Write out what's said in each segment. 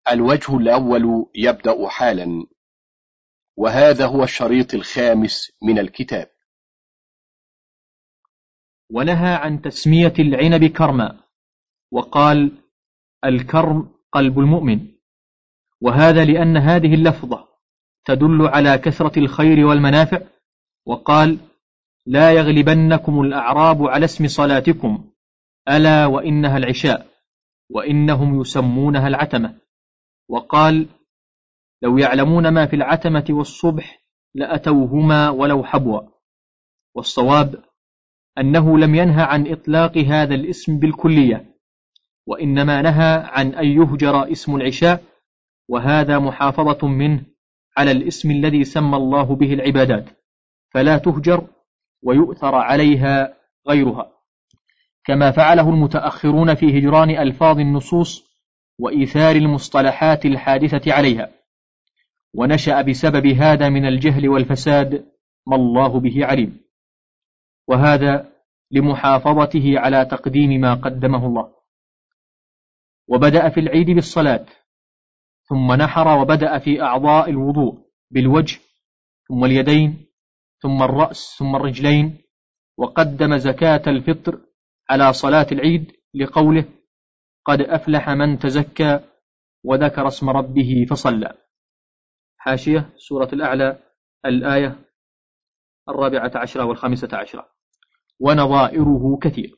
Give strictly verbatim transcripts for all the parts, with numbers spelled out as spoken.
الوجه الأول يبدأ حالا، وهذا هو الشريط الخامس من الكتاب. ونهى عن تسمية العنب كرما، وقال الكرم قلب المؤمن، وهذا لأن هذه اللفظة تدل على كثرة الخير والمنافع. وقال لا يغلبنكم الأعراب على اسم صلاتكم، ألا وإنها العشاء، وإنهم يسمونها العتمة. وقال لو يعلمون ما في العتمة والصبح لأتوهما ولو حبوا. والصواب أنه لم ينهى عن إطلاق هذا الاسم بالكلية، وإنما نهى عن أن يهجر اسم العشاء، وهذا محافظة منه على الاسم الذي سمى الله به العبادات، فلا تهجر ويؤثر عليها غيرها، كما فعله المتأخرون في هجران ألفاظ النصوص وإيثار المصطلحات الحادثة عليها، ونشأ بسبب هذا من الجهل والفساد ما الله به عليم، وهذا لمحافظته على تقديم ما قدمه الله. وبدأ في العيد بالصلاة، ثم نحر وبدأ في أعضاء الوضوء بالوجه، ثم اليدين، ثم الرأس، ثم الرجلين، وقدم زكاة الفطر على صلاة العيد لقوله قد أفلح من تزكى وذكر اسم ربه فصلى. حاشية سورة الأعلى الآية الرابعة عشرة والخامسة عشرة. ونظائره كثير.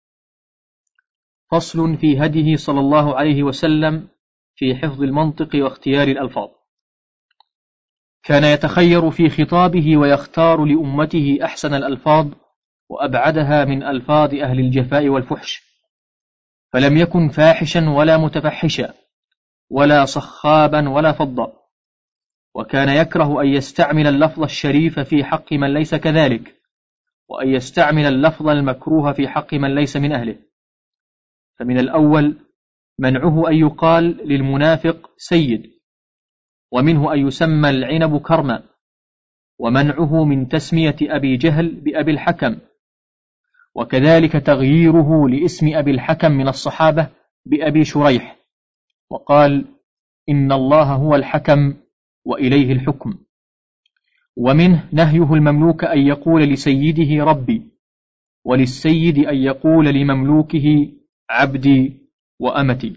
فصل في هديه صلى الله عليه وسلم في حفظ المنطق واختيار الألفاظ. كان يتخير في خطابه ويختار لأمته أحسن الألفاظ وأبعدها من ألفاظ أهل الجفاء والفحش، فلم يكن فاحشا ولا متفحشا ولا صخابا ولا فضا، وكان يكره أن يستعمل اللفظ الشريف في حق من ليس كذلك، وأن يستعمل اللفظ المكروه في حق من ليس من أهله. فمن الأول منعه أن يقال للمنافق سيد، ومنه أن يسمى العنب كرما، ومنعه من تسمية أبي جهل بأبي الحكم، وكذلك تغييره لاسم أبي الحكم من الصحابة بأبي شريح، وقال إن الله هو الحكم وإليه الحكم. ومنه نهيه المملوك أن يقول لسيده ربي، وللسيد أن يقول لمملوكه عبدي وأمتي.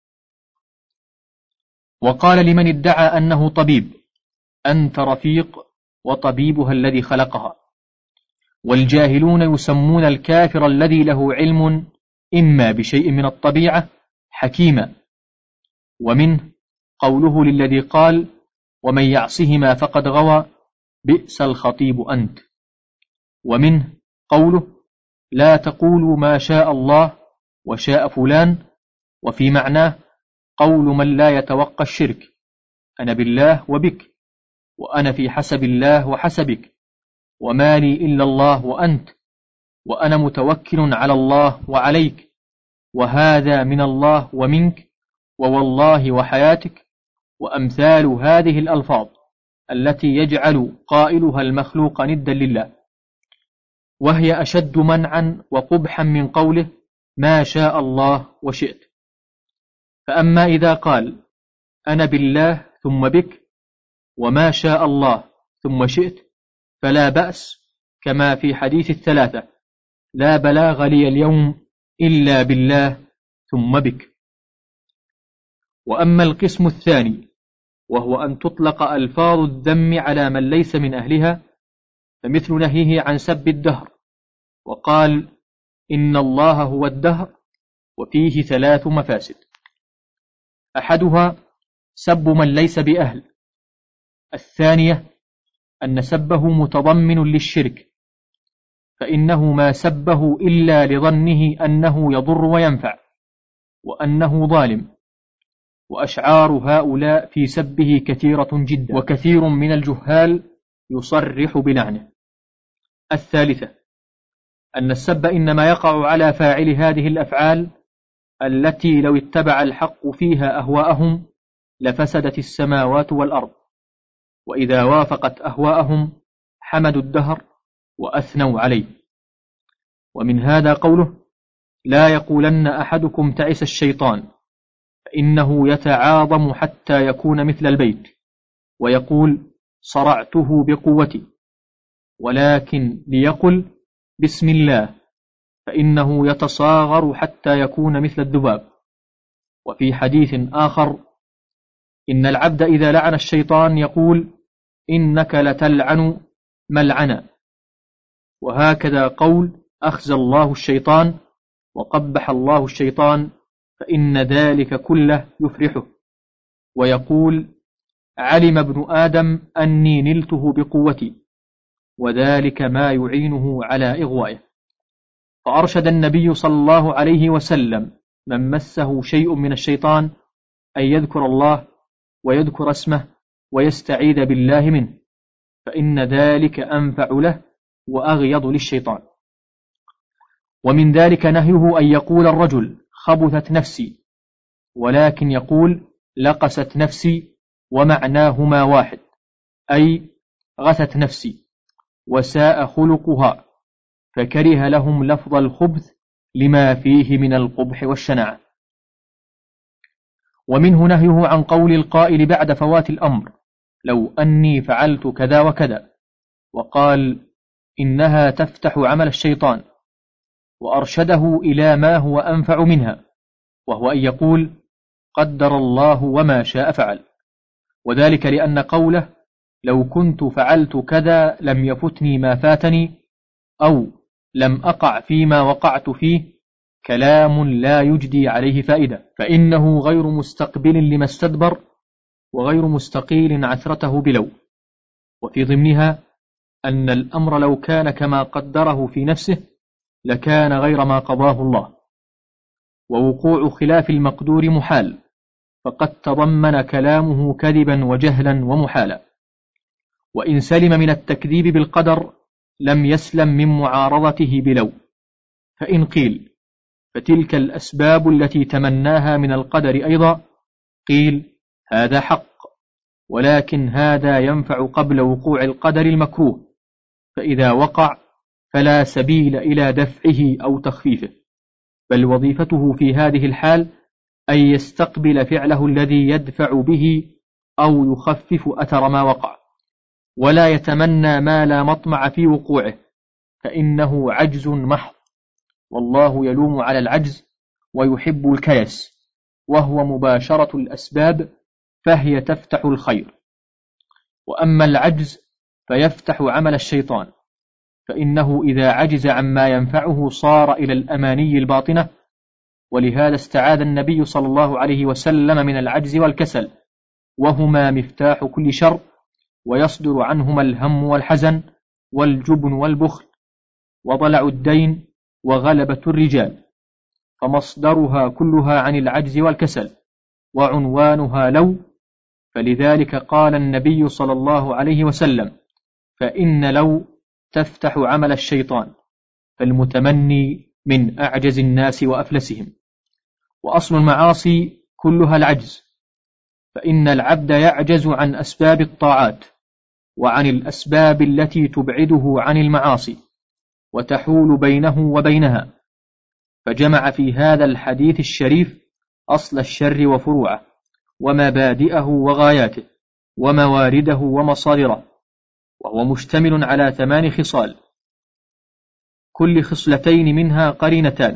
وقال لمن ادعى أنه طبيب أنت رفيق وطبيبها الذي خلقها. والجاهلون يسمون الكافر الذي له علم إما بشيء من الطبيعة حكيما. ومنه قوله للذي قال ومن يعصهما فقد غوى بئس الخطيب أنت. ومنه قوله لا تقولوا ما شاء الله وشاء فلان، وفي معناه قول من لا يتوقع الشرك أنا بالله وبك، وأنا في حسب الله وحسبك، وما لي إلا الله وأنت، وأنا متوكل على الله وعليك، وهذا من الله ومنك، ووالله وحياتك، وأمثال هذه الألفاظ التي يجعل قائلها المخلوق ندا لله، وهي أشد منعا وقبحا من قوله ما شاء الله وشئت. فأما إذا قال أنا بالله ثم بك وما شاء الله ثم شئت فلا بأس، كما في حديث الثلاثة لا بلاغ لي اليوم إلا بالله ثم بك. وأما القسم الثاني وهو أن تطلق ألفاظ الذم على من ليس من أهلها، فمثل نهيه عن سب الدهر، وقال إن الله هو الدهر، وفيه ثلاث مفاسد. أحدها سب من ليس بأهل، الثانية أن سبه متضمن للشرك، فإنه ما سبه إلا لظنه أنه يضر وينفع وأنه ظالم، وأشعار هؤلاء في سبه كثيرة جدا، وكثير من الجهال يصرح بلعنه. الثالثة أن السب إنما يقع على فاعل هذه الأفعال التي لو اتبع الحق فيها أهواءهم لفسدت السماوات والأرض، وإذا وافقت أهواءهم حمدوا الدهر وأثنوا عليه. ومن هذا قوله لا يقولن أحدكم تعس الشيطان، فإنه يتعاظم حتى يكون مثل البيت، ويقول صرعته بقوتي، ولكن ليقل بسم الله، فإنه يتصاغر حتى يكون مثل الذباب. وفي حديث آخر إن العبد إذا لعن الشيطان يقول إنك لتلعن ملعنا. وهكذا قول أخزى الله الشيطان وقبح الله الشيطان، فإن ذلك كله يفرحه. ويقول علم ابن آدم أني نلته بقوتي، وذلك ما يعينه على إغوائه. فأرشد النبي صلى الله عليه وسلم من مسه شيء من الشيطان أن يذكر الله ويذكر اسمه ويستعيذ بالله منه، فإن ذلك أنفع له وأغيض للشيطان. ومن ذلك نهيه أن يقول الرجل خبثت نفسي، ولكن يقول لقست نفسي، ومعناهما واحد، أي غثت نفسي وساء خلقها، فكره لهم لفظ الخبث لما فيه من القبح والشناعة. ومنه نهيه عن قول القائل بعد فوات الأمر لو أني فعلت كذا وكذا، وقال إنها تفتح عمل الشيطان، وأرشده إلى ما هو أنفع منها، وهو أن يقول قدر الله وما شاء فعل. وذلك لأن قوله لو كنت فعلت كذا لم يفتني ما فاتني، أو لم أقع فيما وقعت فيه، كلام لا يجدي عليه فائدة، فإنه غير مستقبل لما استدبر، وغير مستقيل عثرته بلو. وفي ضمنها أن الأمر لو كان كما قدره في نفسه لكان غير ما قضاه الله، ووقوع خلاف المقدور محال، فقد تضمن كلامه كذبا وجهلا ومحالا. وإن سلم من التكذيب بالقدر لم يسلم من معارضته بلو. فإن قيل فتلك الأسباب التي تمناها من القدر أيضا، قيل هذا حق، ولكن هذا ينفع قبل وقوع القدر المكروه، فإذا وقع فلا سبيل إلى دفعه أو تخفيفه، بل وظيفته في هذه الحال أن يستقبل فعله الذي يدفع به أو يخفف أثر ما وقع، ولا يتمنى ما لا مطمع في وقوعه، فإنه عجز محض، والله يلوم على العجز ويحب الكيس، وهو مباشرة الأسباب، فهي تفتح الخير. وأما العجز فيفتح عمل الشيطان، فإنه إذا عجز عما ينفعه صار إلى الأماني الباطنة. ولهذا استعاذ النبي صلى الله عليه وسلم من العجز والكسل، وهما مفتاح كل شر، ويصدر عنهما الهم والحزن والجبن والبخل وضلع الدين وغلبة الرجال، فمصدرها كلها عن العجز والكسل، وعنوانها لو. فلذلك قال النبي صلى الله عليه وسلم فإن لو تفتح عمل الشيطان، فالمتمني من أعجز الناس وأفلسهم. وأصل المعاصي كلها العجز، فإن العبد يعجز عن أسباب الطاعات وعن الأسباب التي تبعده عن المعاصي وتحول بينه وبينها، فجمع في هذا الحديث الشريف أصل الشر وفروعه ومبادئه وغاياته وموارده ومصادره، وهو مشتمل على ثمان خصال، كل خصلتين منها قرينتان.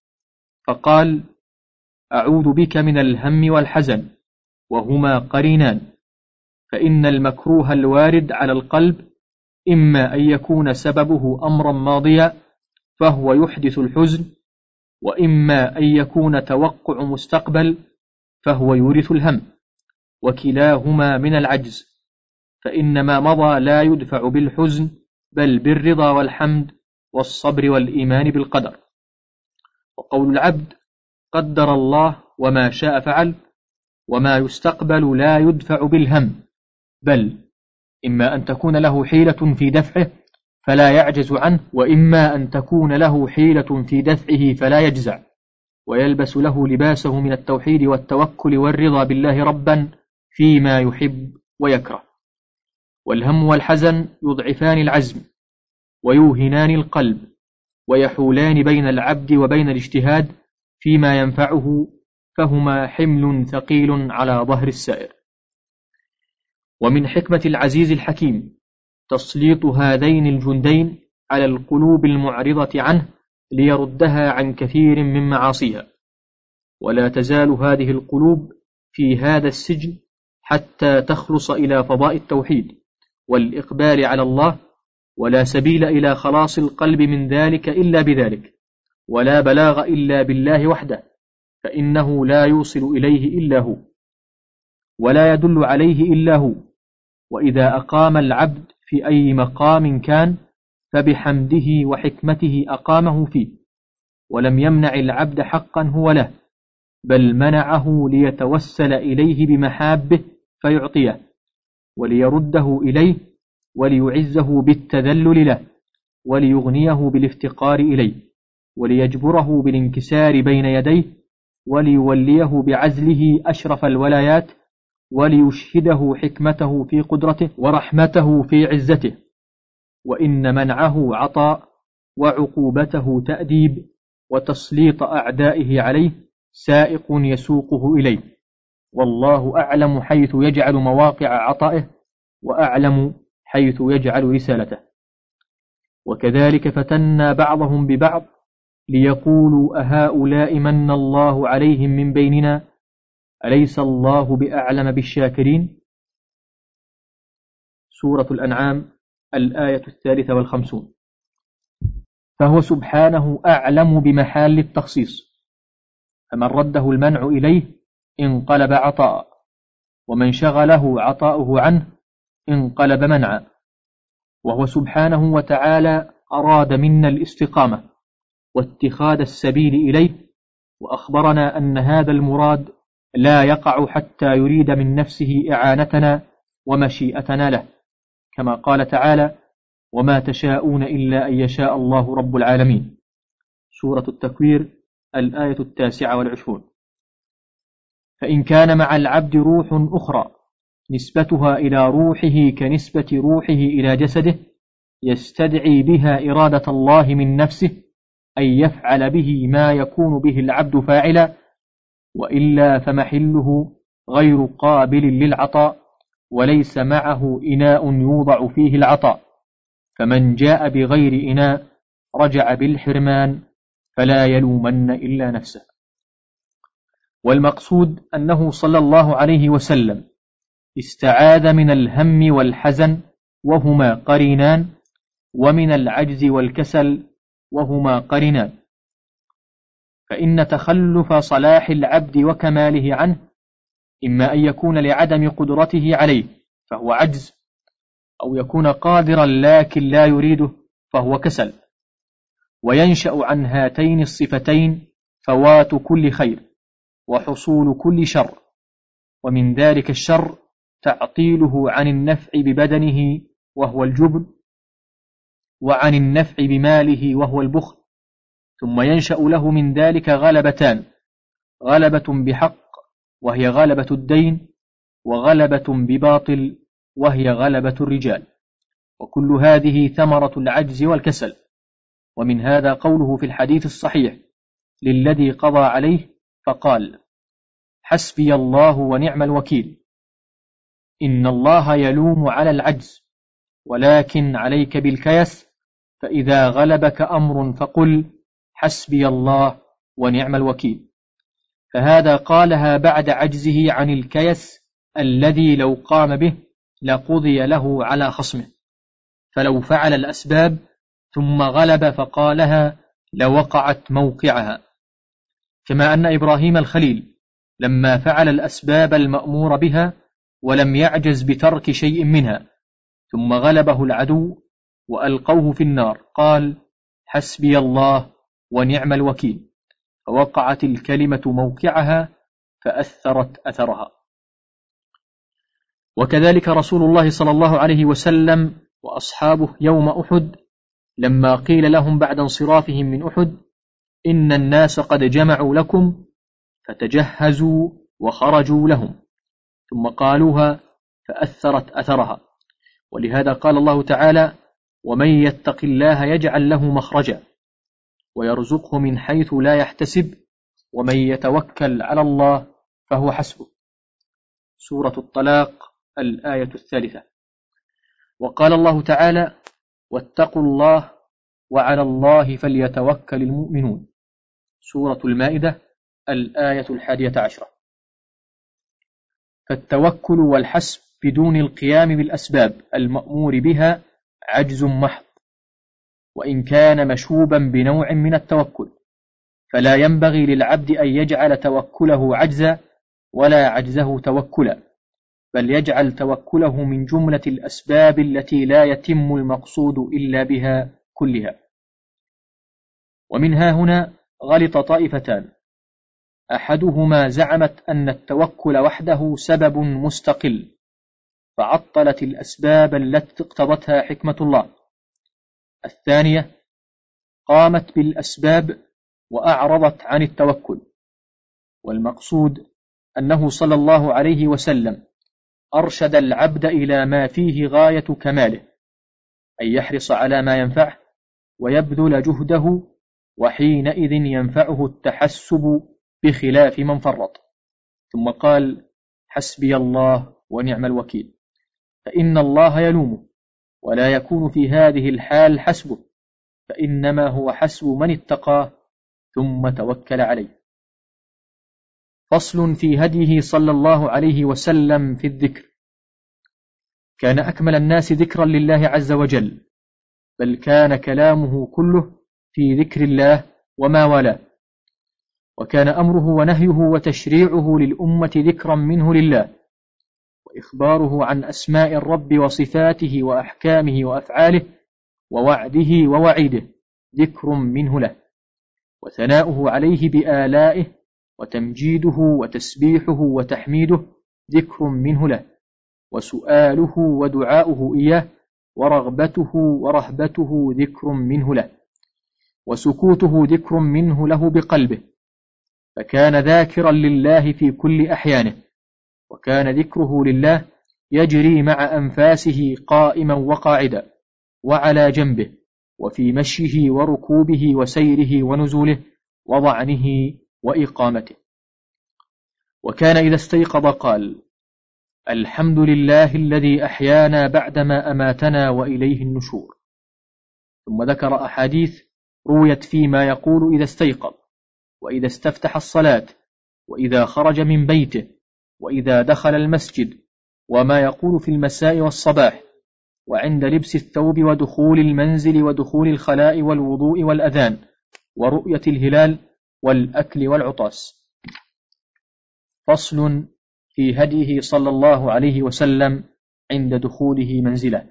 فقال أعوذ بك من الهم والحزن، وهما قرينان، فإن المكروه الوارد على القلب إما أن يكون سببه أمرا ماضيا فهو يحدث الحزن، وإما أن يكون توقع مستقبل فهو يورث الهم، وكلاهما من العجز، فإن ما مضى لا يدفع بالحزن بل بالرضا والحمد والصبر والإيمان بالقدر. وقول العبد قدر الله وما شاء فعل، وما يستقبل لا يدفع بالهم، بل إما أن تكون له حيلة في دفعه فلا يعجز عنه، وإما أن تكون له حيلة في دفعه فلا يجزع، ويلبس له لباسه من التوحيد والتوكل والرضا بالله ربا فيما يحب ويكره. والهم والحزن يضعفان العزم ويوهنان القلب، ويحولان بين العبد وبين الاجتهاد فيما ينفعه فهما حمل ثقيل على ظهر السائر. ومن حكمة العزيز الحكيم تسليط هذين الجندين على القلوب المعرضة عنه ليردها عن كثير من معاصيها، ولا تزال هذه القلوب في هذا السجن حتى تخلص إلى فضاء التوحيد والإقبال على الله، ولا سبيل إلى خلاص القلب من ذلك إلا بذلك، ولا بلاغ إلا بالله وحده، فإنه لا يوصل إليه إلا هو، ولا يدل عليه إلا هو. وإذا أقام العبد في أي مقام كان فبحمده وحكمته أقامه فيه، ولم يمنع العبد حقا هو له، بل منعه ليتوسل إليه بمحابه فيعطيه، وليرده إليه، وليعزه بالتذلل له، وليغنيه بالافتقار إليه، وليجبره بالانكسار بين يديه، وليوليه بعزله أشرف الولايات، وليشهده حكمته في قدرته ورحمته في عزته. وإن منعه عطاء، وعقوبته تأديب، وتسليط أعدائه عليه سائق يسوقه إليه، والله أعلم حيث يجعل مواقع عطائه، وأعلم حيث يجعل رسالته. وكذلك فتنا بعضهم ببعض ليقولوا أهؤلاء من الله عليهم من بيننا أليس الله بأعلم بالشاكرين. سورة الأنعام الآية الثالثة والخمسون. فهو سبحانه أعلم بمحال التخصيص، فمن رده المنع إليه انقلب عطاء، ومن شغله عطاؤه عنه انقلب منعا. وهو سبحانه وتعالى أراد منا الاستقامة واتخاذ السبيل إليه، وأخبرنا أن هذا المراد لا يقع حتى يريد من نفسه إعانتنا ومشيئتنا له، كما قال تعالى: وما تشاءون إلا أن يشاء الله رب العالمين. سورة التكوير الآية التاسعة والعشرون. فإن كان مع العبد روح أخرى نسبتها إلى روحه كنسبة روحه إلى جسده، يستدعي بها إرادة الله من نفسه أن يفعل به ما يكون به العبد فاعلا، وإلا فمحله غير قابل للعطاء، وليس معه إناء يوضع فيه العطاء، فمن جاء بغير إناء رجع بالحرمان، فلا يلومن إلا نفسه. والمقصود أنه صلى الله عليه وسلم استعاذ من الهم والحزن وهما قرينان، ومن العجز والكسل وهما قرينان، فإن تخلف صلاح العبد وكماله عنه إما أن يكون لعدم قدرته عليه فهو عجز، أو يكون قادرا لكن لا يريده فهو كسل. وينشأ عن هاتين الصفتين فوات كل خير وحصول كل شر، ومن ذلك الشر تعطيله عن النفع ببدنه وهو الجبن، وعن النفع بماله وهو البخل. ثم ينشأ له من ذلك غلبتان: غلبة بحق وهي غلبة الدين، وغلبة بباطل وهي غلبة الرجال، وكل هذه ثمرة العجز والكسل. ومن هذا قوله في الحديث الصحيح للذي قضى عليه فقال: حسبي الله ونعم الوكيل. إن الله يلوم على العجز، ولكن عليك بالكيس، فإذا غلبك أمر فقل حسبي الله ونعم الوكيل. فهذا قالها بعد عجزه عن الكيس الذي لو قام به لقضي له على خصمه، فلو فعل الأسباب ثم غلب فقالها لوقعت موقعها. كما أن إبراهيم الخليل لما فعل الأسباب المأمور بها ولم يعجز بترك شيء منها، ثم غلبه العدو وألقوه في النار، قال حسبي الله ونعم الوكيل، فوقعت الكلمة موقعها فأثرت أثرها. وكذلك رسول الله صلى الله عليه وسلم وأصحابه يوم أحد لما قيل لهم بعد انصرافهم من أحد: إن الناس قد جمعوا لكم فتجهزوا وخرجوا لهم، ثم قالوها فأثرت أثرها. ولهذا قال الله تعالى: ومن يتق الله يجعل له مخرجا ويرزقه من حيث لا يحتسب ومن يتوكل على الله فهو حسبه. سورة الطلاق الآية الثالثة. وقال الله تعالى: واتقوا الله وعلى الله فليتوكل المؤمنون. سورة المائدة الآية الحادية عشرة. فالتوكل والحسب بدون القيام بالأسباب المأمور بها عجز محض، وإن كان مشوبا بنوع من التوكل، فلا ينبغي للعبد أن يجعل توكله عجزا ولا عجزه توكلا، بل يجعل توكله من جملة الأسباب التي لا يتم المقصود إلا بها كلها. ومنها هنا غلط طائفتان: أحدهما زعمت أن التوكل وحده سبب مستقل، فعطلت الأسباب التي اقتضتها حكمة الله. الثانية قامت بالأسباب وأعرضت عن التوكل. والمقصود أنه صلى الله عليه وسلم أرشد العبد إلى ما فيه غاية كماله، أن يحرص على ما ينفعه ويبذل جهده، وحينئذ ينفعه التحسب بخلاف من فرط. ثم قال: حسبي الله ونعم الوكيل، فإن الله يلومه، ولا يكون في هذه الحال حسبه، فإنما هو حسب من اتقاه ثم توكل عليه. فصل في هديه صلى الله عليه وسلم في الذكر. كان أكمل الناس ذكرا لله عز وجل، بل كان كلامه كله في ذكر الله وما والاه، وكان أمره ونهيه وتشريعه للأمة ذكرا منه لله، وإخباره عن أسماء الرب وصفاته وأحكامه وأفعاله ووعده ووعيده ذكر منه له، وثناؤه عليه بآلائه وتمجيده وتسبيحه وتحميده ذكر منه له، وسؤاله ودعاؤه إياه ورغبته ورهبته ذكر منه له، وسكوته ذكر منه له بقلبه، فكان ذاكرا لله في كل أحيانه، وكان ذكره لله يجري مع أنفاسه قائما وقاعدا وعلى جنبه، وفي مشيه وركوبه وسيره ونزوله وضعنه وإقامته. وكان إذا استيقظ قال: الحمد لله الذي أحيانا بعدما أماتنا وإليه النشور. ثم ذكر أحاديث رويت فيما يقول إذا استيقظ، وإذا استفتح الصلاة، وإذا خرج من بيته، وإذا دخل المسجد، وما يقول في المساء والصباح، وعند لبس الثوب ودخول المنزل ودخول الخلاء والوضوء والأذان ورؤية الهلال والأكل والعطاس. فصل في هديه صلى الله عليه وسلم عند دخوله منزله.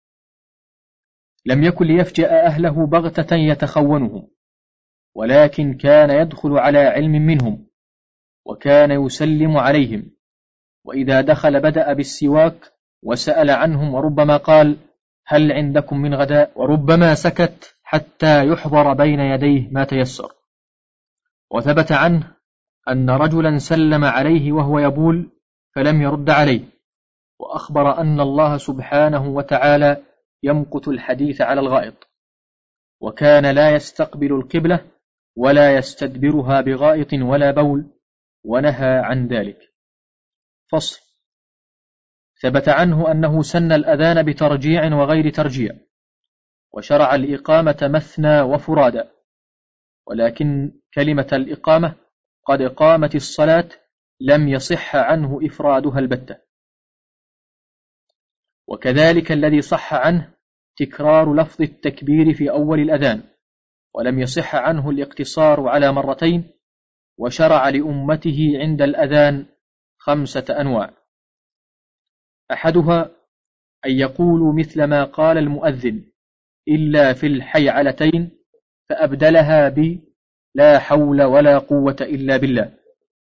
لم يكن ليفجأ أهله بغتة يتخونهم، ولكن كان يدخل على علم منهم، وكان يسلم عليهم، وإذا دخل بدأ بالسواك وسأل عنهم، وربما قال: هل عندكم من غداء؟ وربما سكت حتى يحضر بين يديه ما تيسر. وثبت عنه أن رجلا سلم عليه وهو يبول فلم يرد عليه، وأخبر أن الله سبحانه وتعالى يمقت الحديث على الغائط، وكان لا يستقبل القبلة ولا يستدبرها بغائط ولا بول، ونهى عن ذلك. فصل. ثبت عنه أنه سن الأذان بترجيع وغير ترجيع، وشرع الإقامة مثنى وفرادا، ولكن كلمة الإقامة قد قامت الصلاة لم يصح عنه إفرادها البتة. وكذلك الذي صح عنه تكرار لفظ التكبير في أول الأذان، ولم يصح عنه الاقتصار على مرتين، وشرع لأمته عند الأذان خمسة أنواع: أحدها أن يقولوا مثل ما قال المؤذن إلا في الحيعلتين، فأبدلها ب لا حول ولا قوة إلا بالله،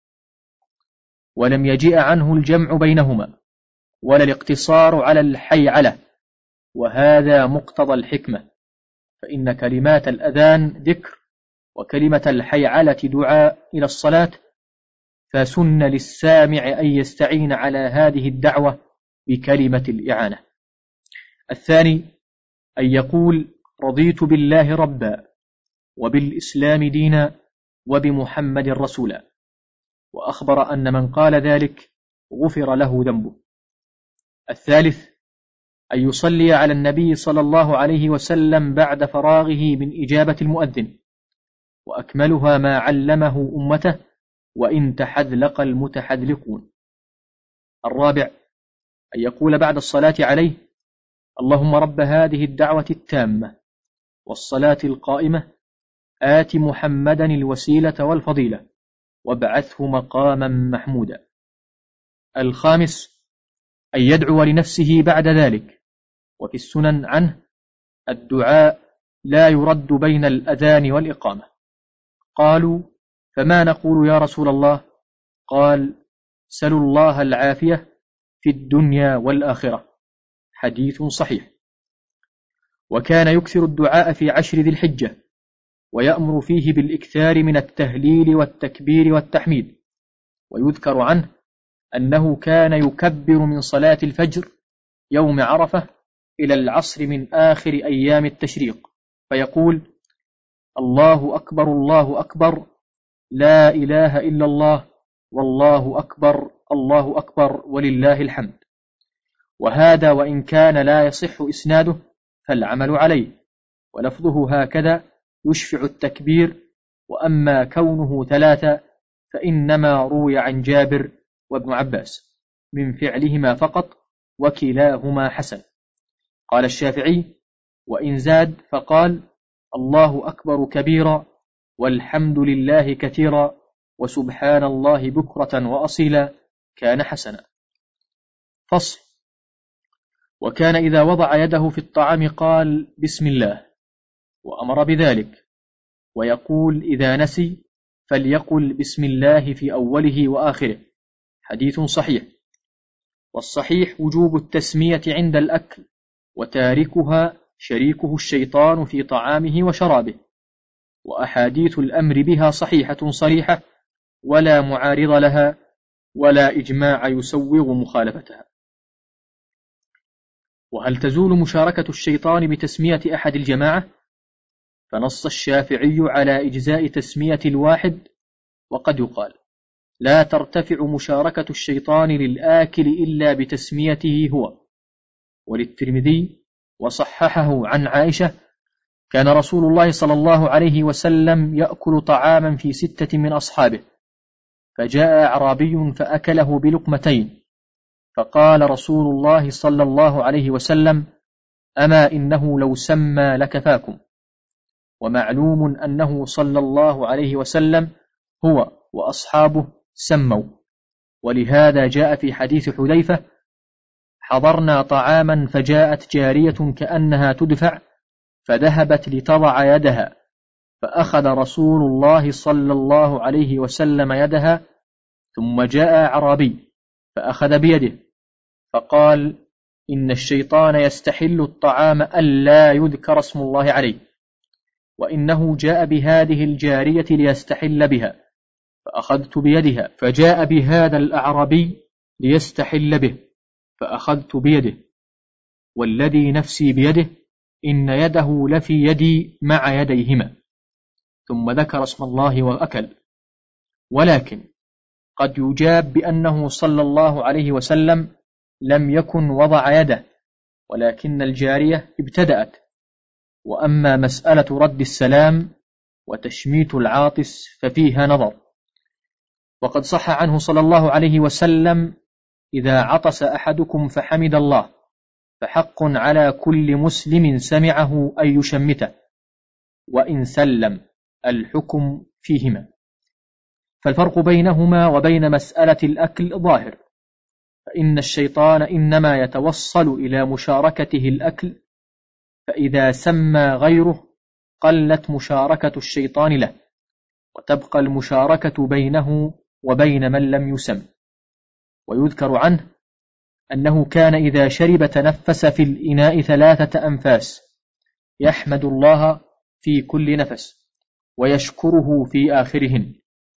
ولم يجيء عنه الجمع بينهما ولا الاقتصار على الحيعلة، وهذا مقتضى الحكمة، فإن كلمات الأذان ذكر، وكلمة الحيعلة دعاء إلى الصلاة، فسن للسامع أن يستعين على هذه الدعوة بكلمة الإعانة. الثاني أن يقول: رضيت بالله ربا وبالإسلام دينا وبمحمد رسولا، وأخبر أن من قال ذلك غفر له ذنبه. الثالث أن يصلي على النبي صلى الله عليه وسلم بعد فراغه من إجابة المؤذن، وأكملها ما علمه أمته وإن تحذلق المتحذلقون. الرابع أن يقول بعد الصلاة عليه: اللهم رب هذه الدعوة التامة والصلاة القائمة آت محمدا الوسيلة والفضيلة وابعثه مقاما محمودا. الخامس أن يدعو لنفسه بعد ذلك، وفي السنن عنه الدعاء لا يرد بين الأذان والإقامة. قالوا: فما نقول يا رسول الله؟ قال: سلوا الله العافية في الدنيا والآخرة. حديث صحيح. وكان يكثر الدعاء في عشر ذي الحجة، ويأمر فيه بالإكثار من التهليل والتكبير والتحميد. ويذكر عنه أنه كان يكبر من صلاة الفجر يوم عرفة إلى العصر من آخر أيام التشريق، فيقول: الله أكبر الله أكبر لا إله إلا الله والله أكبر الله أكبر ولله الحمد. وهذا وإن كان لا يصح إسناده فالعمل عليه، ولفظه هكذا يشفع التكبير. وأما كونه ثلاثة فإنما روي عن جابر وابن عباس من فعلهما فقط، وكلاهما حسن. قال الشافعي: وإن زاد فقال: الله أكبر كبيرا والحمد لله كثيرا وسبحان الله بكرة وأصيلا كان حسنا. فصل. وكان إذا وضع يده في الطعام قال: بسم الله، وأمر بذلك. ويقول إذا نسي فليقل بسم الله في أوله وآخره. حديث صحيح. والصحيح وجوب التسمية عند الأكل، وتاركها شريكه الشيطان في طعامه وشرابه. وأحاديث الأمر بها صحيحة صريحة ولا معارض لها، ولا إجماع يسوغ مخالفتها. وهل تزول مشاركة الشيطان بتسمية أحد الجماعة؟ فنص الشافعي على إجزاء تسمية الواحد، وقد يقال: لا ترتفع مشاركة الشيطان للآكل إلا بتسميته هو. وللترمذي وصححه عن عائشة: كان رسول الله صلى الله عليه وسلم يأكل طعاما في ستة من أصحابه، فجاء أعرابي فأكله بلقمتين، فقال رسول الله صلى الله عليه وسلم: أما إنه لو سمى لكفاكم. ومعلوم أنه صلى الله عليه وسلم هو وأصحابه سموا. ولهذا جاء في حديث حذيفة: حضرنا طعاما فجاءت جارية كأنها تدفع، فذهبت لتضع يدها، فأخذ رسول الله صلى الله عليه وسلم يدها، ثم جاء أعرابي فأخذ بيده، فقال: إن الشيطان يستحل الطعام ألا يذكر اسم الله عليه، وإنه جاء بهذه الجارية ليستحل بها، فأخذت بيدها، فجاء بهذا الأعرابي ليستحل به، فأخذت بيده، والذي نفسي بيده إن يده لفي يدي مع يديهما. ثم ذكر اسم الله وأكل. ولكن قد يجاب بأنه صلى الله عليه وسلم لم يكن وضع يده، ولكن الجارية ابتدأت. وأما مسألة رد السلام وتشميت العاطس ففيها نظر. وقد صح عنه صلى الله عليه وسلم: إذا عطس أحدكم فحمد الله فحق على كل مسلم سمعه أن يشمته، وإن سلم الحكم فيهما. فالفرق بينهما وبين مسألة الأكل ظاهر، فإن الشيطان إنما يتوصل إلى مشاركته الأكل، فإذا سمى غيره قلت مشاركة الشيطان له، وتبقى المشاركة بينه وبين من لم يسم. ويذكر عنه أنه كان إذا شرب تنفس في الإناء ثلاثة أنفاس، يحمد الله في كل نفس ويشكره في آخرهن،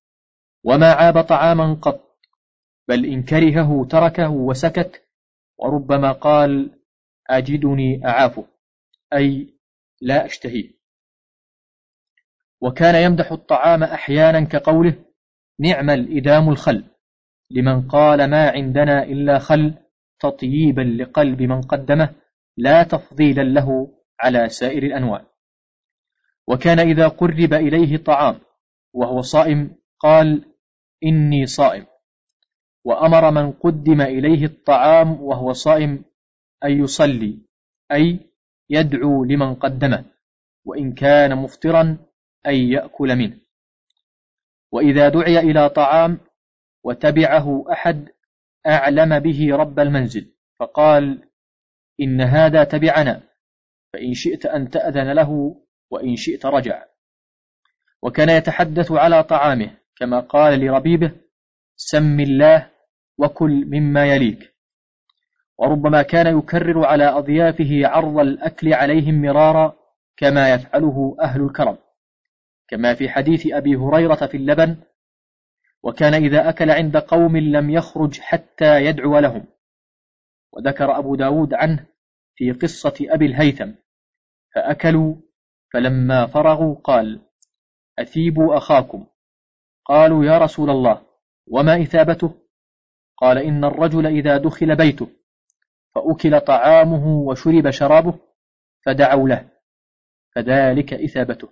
وما عاب طعاما قط، بل إن كرهه تركه وسكت. وربما قال: أجدني أعافه، أي لا أشتهيه. وكان يمدح الطعام أحيانا كقوله: نعم الإدام الخل، لمن قال ما عندنا إلا خل، تطييبا لقلب من قدمه، لا تفضيلا له على سائر الأنواع. وكان إذا قرب إليه طعام وهو صائم قال: إني صائم. وأمر من قدم إليه الطعام وهو صائم أن يصلي، أي يدعو لمن قدمه، وإن كان مفطرا أن يأكل منه. وإذا دعي إلى طعام وتبعه أحد أعلم به رب المنزل فقال: إن هذا تبعنا، فإن شئت أن تأذن له وإن شئت رجع. وكان يتحدث على طعامه كما قال لربيبه: سم الله وكل مما يليك. وربما كان يكرر على أضيافه عرض الأكل عليهم مرارا كما يفعله أهل الكرم، كما في حديث أبي هريرة في اللبن: وكان إذا أكل عند قوم لم يخرج حتى يدعو لهم. وذكر أبو داود عنه في قصة أبي الهيثم: فأكلوا فلما فرغوا قال: أثيبوا أخاكم. قالوا: يا رسول الله، وما إثابته؟ قال: إن الرجل إذا دخل بيته فأكل طعامه وشرب شرابه فدعوا له، فذلك إثابته.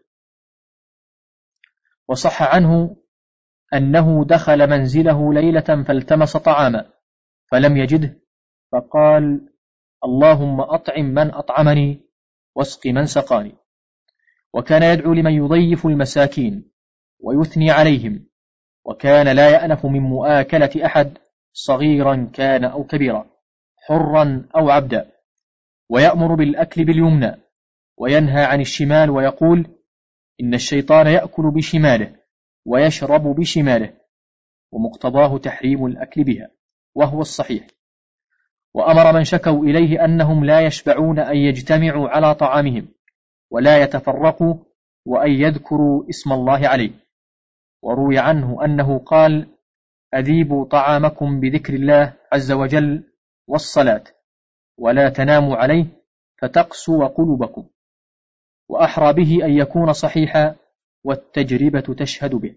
وصح عنه أنه دخل منزله ليلة فالتمس طعاما فلم يجده، فقال: اللهم أطعم من أطعمني واسق من سقاني. وكان يدعو لمن يضيف المساكين ويثني عليهم، وكان لا يأنف من مؤاكلة أحد صغيرا كان أو كبيرا، حرا أو عبدا، ويأمر بالأكل باليمنى وينهى عن الشمال، ويقول: إن الشيطان يأكل بشماله ويشرب بشماله، ومقتضاه تحريم الأكل بها، وهو الصحيح. وأمر من شكوا إليه أنهم لا يشبعون أن يجتمعوا على طعامهم ولا يتفرقوا، وأن يذكروا اسم الله عليه. وروي عنه أنه قال: أذيبوا طعامكم بذكر الله عز وجل والصلاة، ولا تناموا عليه فتقسوا قلوبكم. وأحرى به أن يكون صحيحا، والتجربة تشهد به.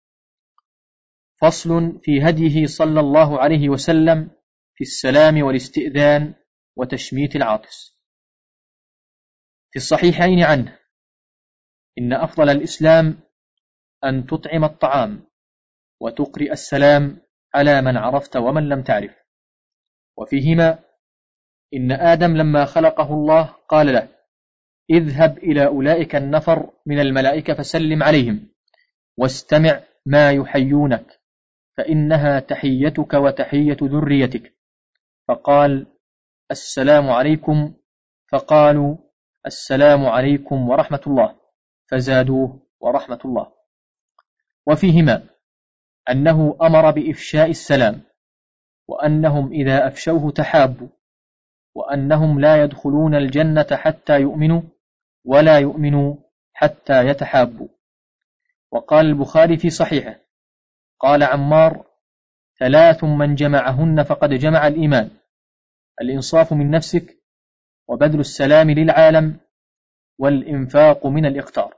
فصل في هديه صلى الله عليه وسلم في السلام والاستئذان وتشميت العاطس. في الصحيحين عنه: إن أفضل الإسلام أن تطعم الطعام وتقرئ السلام على من عرفت ومن لم تعرف. وفيهما: إن آدم لما خلقه الله قال له: اذهب إلى أولئك النفر من الملائكة فسلم عليهم واستمع ما يحيونك، فإنها تحيتك وتحية ذريتك. فقال: السلام عليكم. فقالوا: السلام عليكم ورحمة الله، فزادوه ورحمة الله. وفيهما أنه أمر بإفشاء السلام، وأنهم إذا أفشوه تحابوا، وأنهم لا يدخلون الجنة حتى يؤمنوا، ولا يؤمنوا حتى يتحابوا. وقال البخاري في صحيحه: قال عمار: ثلاث من جمعهن فقد جمع الإيمان: الإنصاف من نفسك، وبذل السلام للعالم، والإنفاق من الإقتار.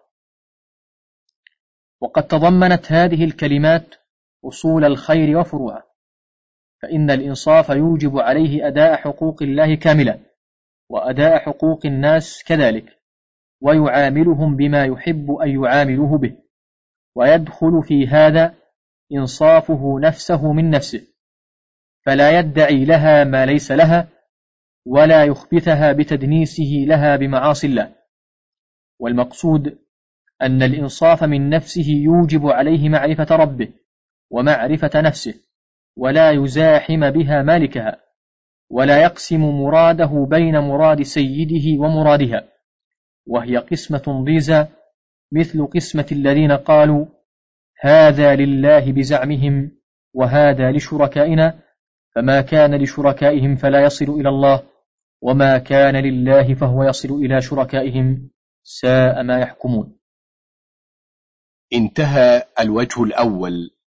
وقد تضمنت هذه الكلمات أصول الخير وفروعه، فإن الإنصاف يوجب عليه أداء حقوق الله كاملة، وأداء حقوق الناس كذلك، ويعاملهم بما يحب أن يعاملوه به. ويدخل في هذا إنصافه نفسه من نفسه، فلا يدعي لها ما ليس لها، ولا يخبثها بتدنيسه لها بمعاصي الله. والمقصود أن الإنصاف من نفسه يوجب عليه معرفة ربه ومعرفة نفسه، ولا يزاحم بها مالكها، ولا يقسم مراده بين مراد سيده ومرادها، وهي قسمة ضيزى مثل قسمة الذين قالوا: هذا لله بزعمهم وهذا لشركائنا، فما كان لشركائهم فلا يصل إلى الله، وما كان لله فهو يصل إلى شركائهم، ساء ما يحكمون. انتهى الوجه الأول.